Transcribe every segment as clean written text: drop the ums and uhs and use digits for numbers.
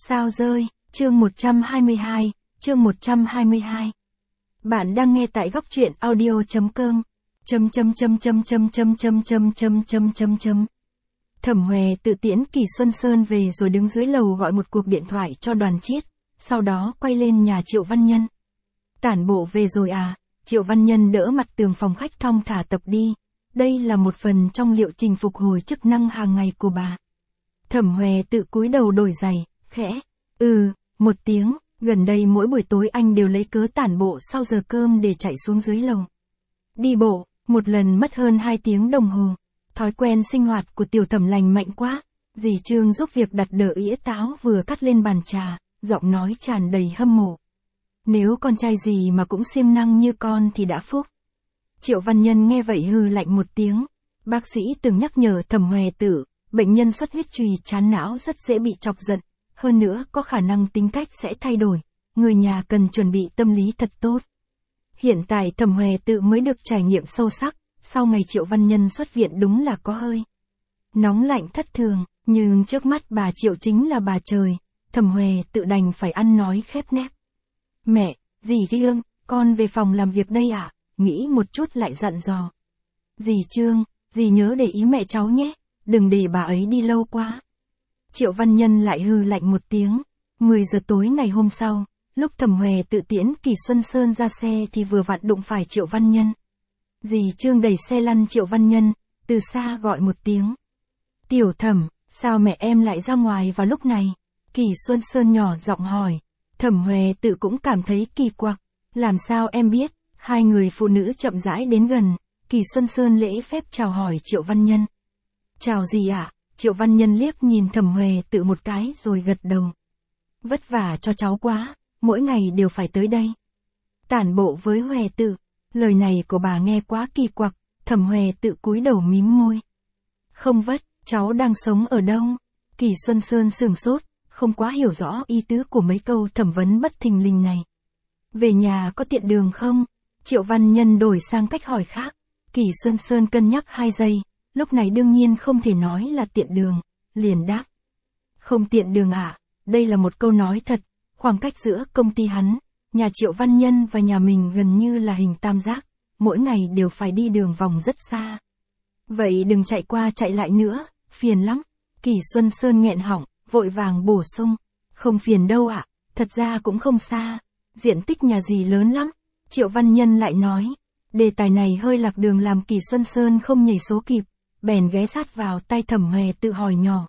Sao rơi, chương 122, chương 122. Bạn đang nghe tại góc truyện audio.com. Thẩm Hòe tự tiễn Kỳ Xuân Sơn về rồi đứng dưới lầu gọi một cuộc điện thoại cho Đoàn Chiết, sau đó quay lên nhà Triệu Văn Nhân. Tản bộ về rồi à? Triệu Văn Nhân đỡ mặt tường phòng khách thong thả tập đi. Đây là một phần trong liệu trình phục hồi chức năng hàng ngày của bà. Thẩm Hòe tự cúi đầu đổi giày, khẽ. Một tiếng, gần đây mỗi buổi tối anh đều lấy cớ tản bộ sau giờ cơm để chạy xuống dưới lầu. Đi bộ, một lần mất hơn 2 tiếng đồng hồ. Thói quen sinh hoạt của Tiểu Thẩm lành mạnh quá. Dì Trương giúp việc đặt đỡ ĩa táo vừa cắt lên bàn trà, giọng nói tràn đầy hâm mộ. Nếu con trai gì mà cũng siêng năng như con thì đã phúc. Triệu Văn Nhân nghe vậy hừ lạnh một tiếng. Bác sĩ từng nhắc nhở Thẩm Hòe tử, bệnh nhân xuất huyết trùy trán não rất dễ bị chọc giận. Hơn nữa có khả năng tính cách sẽ thay đổi, người nhà cần chuẩn bị tâm lý thật tốt. Hiện tại Thẩm Hòe tự mới được trải nghiệm sâu sắc, sau ngày Triệu Văn Nhân xuất viện đúng là có hơi nóng lạnh thất thường, nhưng trước mắt bà Triệu chính là bà trời, Thẩm Hòe tự đành phải ăn nói khép nép. Mẹ, dì Trương, con về phòng làm việc đây ạ, nghĩ một chút lại dặn dò. Dì Trương, dì nhớ để ý mẹ cháu nhé, đừng để bà ấy đi lâu quá. Triệu Văn Nhân lại hừ lạnh một tiếng. 10 giờ tối ngày hôm sau, lúc Thẩm Hòe tự tiễn Kỳ Xuân Sơn ra xe thì vừa vặn đụng phải Triệu Văn Nhân. Dì Trương đẩy xe lăn Triệu Văn Nhân, từ xa gọi một tiếng. Tiểu Thẩm, sao mẹ em lại ra ngoài vào lúc này? Kỳ Xuân Sơn nhỏ giọng hỏi. Thẩm Hòe tự cũng cảm thấy kỳ quặc. Làm sao em biết? Hai người phụ nữ chậm rãi đến gần. Kỳ Xuân Sơn lễ phép chào hỏi Triệu Văn Nhân. Chào gì ạ? Triệu Văn Nhân liếc nhìn Thẩm Hòe tự một cái rồi gật đầu. Vất vả cho cháu quá, mỗi ngày đều phải tới đây. Tản bộ với Hòe tự, lời này của bà nghe quá kỳ quặc, Thẩm Hòe tự cúi đầu mím môi. Không vất, cháu đang sống ở đâu? Kỳ Xuân Sơn sửng sốt, không quá hiểu rõ ý tứ của mấy câu thẩm vấn bất thình lình này. Về nhà có tiện đường không? Triệu Văn Nhân đổi sang cách hỏi khác. Kỳ Xuân Sơn cân nhắc 2 giây. Lúc này đương nhiên không thể nói là tiện đường, liền đáp. Không tiện đường ạ, đây là một câu nói thật, khoảng cách giữa công ty hắn, nhà Triệu Văn Nhân và nhà mình gần như là hình tam giác, mỗi ngày đều phải đi đường vòng rất xa. Vậy đừng chạy qua chạy lại nữa, phiền lắm. Kỳ Xuân Sơn nghẹn họng, vội vàng bổ sung. Không phiền đâu ạ, thật ra cũng không xa, diện tích nhà dì lớn lắm. Triệu Văn Nhân lại nói, đề tài này hơi lạc đường làm Kỳ Xuân Sơn không nhảy số kịp. Bèn ghé sát vào tay Thẩm Hòe tự hỏi nhỏ.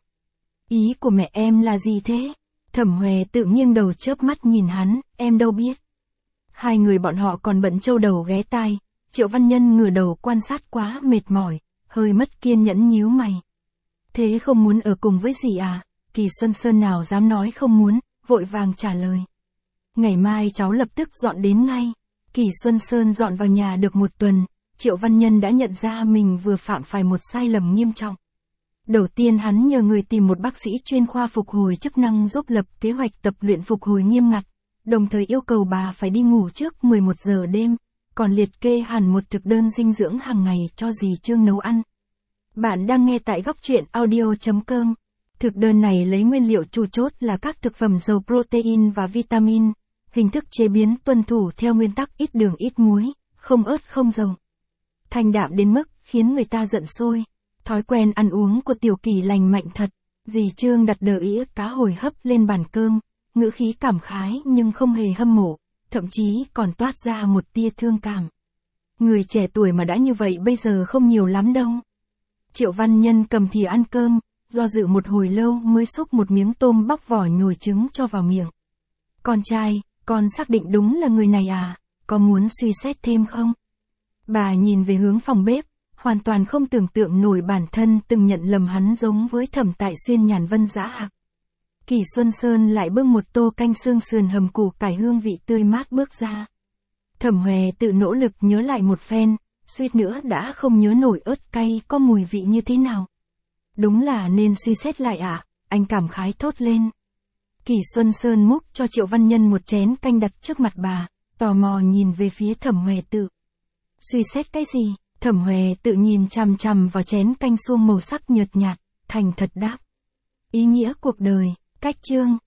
Ý của mẹ em là gì thế? Thẩm Hòe tự nghiêng đầu chớp mắt nhìn hắn, em đâu biết. Hai người bọn họ còn bận châu đầu ghé tai, Triệu Văn Nhân ngửa đầu quan sát quá mệt mỏi, hơi mất kiên nhẫn nhíu mày. Thế không muốn ở cùng với dì à? Kỳ Xuân Sơn nào dám nói không muốn, vội vàng trả lời. Ngày mai cháu lập tức dọn đến ngay. Kỳ Xuân Sơn dọn vào nhà được 1 tuần. Triệu Văn Nhân đã nhận ra mình vừa phạm phải một sai lầm nghiêm trọng. Đầu tiên hắn nhờ người tìm một bác sĩ chuyên khoa phục hồi chức năng giúp lập kế hoạch tập luyện phục hồi nghiêm ngặt, đồng thời yêu cầu bà phải đi ngủ trước 11 giờ đêm, còn liệt kê hẳn một thực đơn dinh dưỡng hàng ngày cho dì Trương nấu ăn. Bạn đang nghe tại góc truyện audio.com. Thực đơn này lấy nguyên liệu chủ chốt là các thực phẩm giàu protein và vitamin, hình thức chế biến tuân thủ theo nguyên tắc ít đường ít muối, không ớt không dầu. Thanh đạm đến mức khiến người ta giận sôi. Thói quen ăn uống của Tiểu Kỳ lành mạnh thật. Dì Trương đặt đờ ĩa cá hồi hấp lên bàn cơm, ngữ khí cảm khái nhưng không hề hâm mộ, thậm chí còn toát ra một tia thương cảm. Người trẻ tuổi mà đã như vậy bây giờ không nhiều lắm đâu. Triệu Văn Nhân cầm thìa ăn cơm, do dự một hồi lâu mới xúc một miếng tôm bóc vỏ nhồi trứng cho vào miệng. Con trai, con xác định đúng là người này à? Có muốn suy xét thêm không? Bà nhìn về hướng phòng bếp, hoàn toàn không tưởng tượng nổi bản thân từng nhận lầm hắn giống với Thẩm Tại Xuyên nhàn vân dã hạc. Kỳ Xuân Sơn lại bưng một tô canh xương sườn hầm củ cải hương vị tươi mát bước ra. Thẩm Hòe tự nỗ lực nhớ lại một phen, suýt nữa đã không nhớ nổi ớt cay có mùi vị như thế nào. Đúng là nên suy xét lại ạ, anh cảm khái thốt lên. Kỳ Xuân Sơn múc cho Triệu Văn Nhân một chén canh đặt trước mặt bà, tò mò nhìn về phía Thẩm Hòe tự. Suy xét cái gì? Thẩm Hòe tự nhìn chằm chằm vào chén canh suông màu sắc nhợt nhạt, thành thật đáp. Ý nghĩa cuộc đời, cách chương,